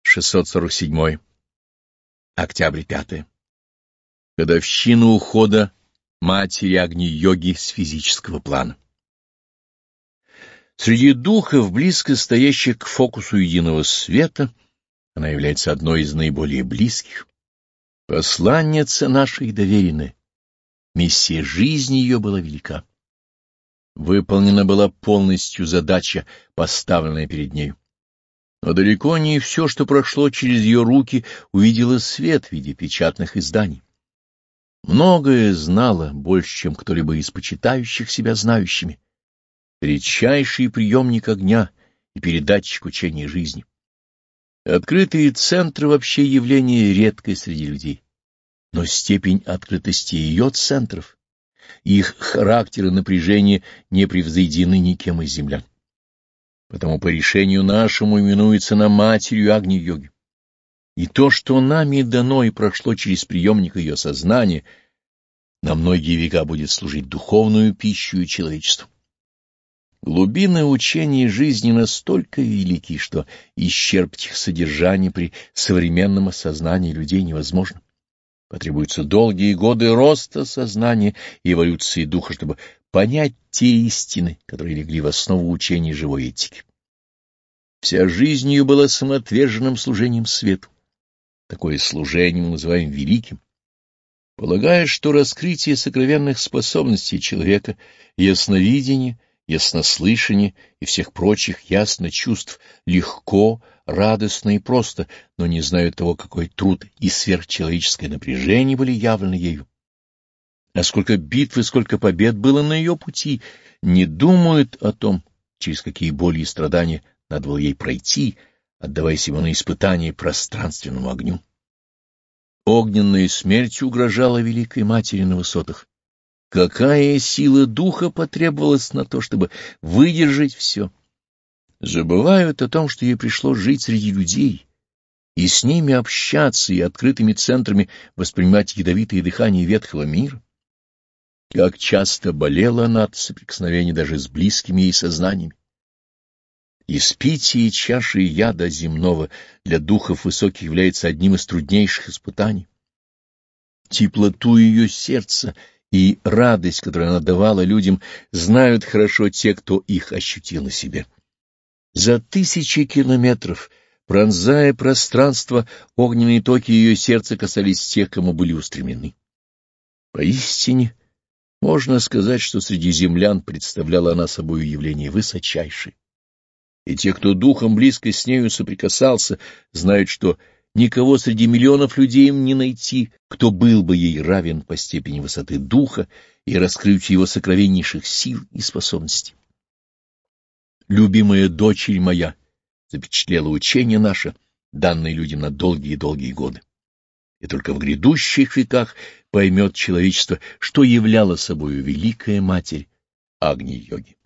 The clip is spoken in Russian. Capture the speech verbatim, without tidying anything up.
шестьсот сорок седьмой. Октябрь пятое. Годовщина ухода матери Агни-йоги с физического плана. Среди духов, близко стоящих к фокусу единого света, она является одной из наиболее близких. Посланница наша и доверенная. Миссия жизни ее была велика. Выполнена была полностью задача, поставленная перед нею. Но далеко не все, что прошло через ее руки, увидело свет в виде печатных изданий. Многое знала, больше, чем кто-либо из почитающих себя знающими. Редчайший приемник огня и передатчик учения жизни. Открытые центры вообще явление редкое среди людей. Но степень открытости ее центров, их характер и напряжение не превзойдены никем из землян. Потому по решению нашему именуется она матерью Агни-йоги. И то, что нами дано и прошло через приемник ее сознания, на многие века будет служить духовную пищу человечеству. Глубины учения жизни настолько велики, что исчерпать их содержание при современном осознании людей невозможно. Потребуются долгие годы роста сознания и эволюции духа, чтобы понять те истины, которые легли в основу учения живой этики. Вся жизнь ее была самоотверженным служением свету. Такое служение мы называем великим. Полагая, что раскрытие сокровенных способностей человека, ясновидение, яснослышание и всех прочих ясно чувств легко, радостно и просто, но не знают того, какой труд и сверхчеловеческое напряжение были явлены ею. А сколько битв и сколько побед было на ее пути, не думают о том, через какие боли и страдания надо было ей пройти, отдавая себя на испытание пространственному огню. Огненная смерть угрожала Великой Матери на высотах. Какая сила духа потребовалась на то, чтобы выдержать все? Забывают о том, что ей пришлось жить среди людей, и с ними общаться, и открытыми центрами воспринимать ядовитые дыхания ветхого мира. Как часто болела она от соприкосновения даже с близкими ей сознаниями. Испитие чаши яда земного для духов высоких является одним из труднейших испытаний. Теплоту ее сердца и радость, которую она давала людям, знают хорошо те, кто их ощутил на себе. За тысячи километров, пронзая пространство, огненные токи ее сердца касались тех, кому были устремлены. Поистине, можно сказать, что среди землян представляла она собою явление высочайшее. И те, кто духом близко с нею соприкасался, знают, что никого среди миллионов людей им не найти, кто был бы ей равен по степени высоты духа и раскрытию его сокровеннейших сил и способностей. Любимая дочерь моя запечатлела учение наше, данное людям на долгие-долгие годы. И только в грядущих веках поймет человечество, что являла собою Великая Матерь Агни-йоги.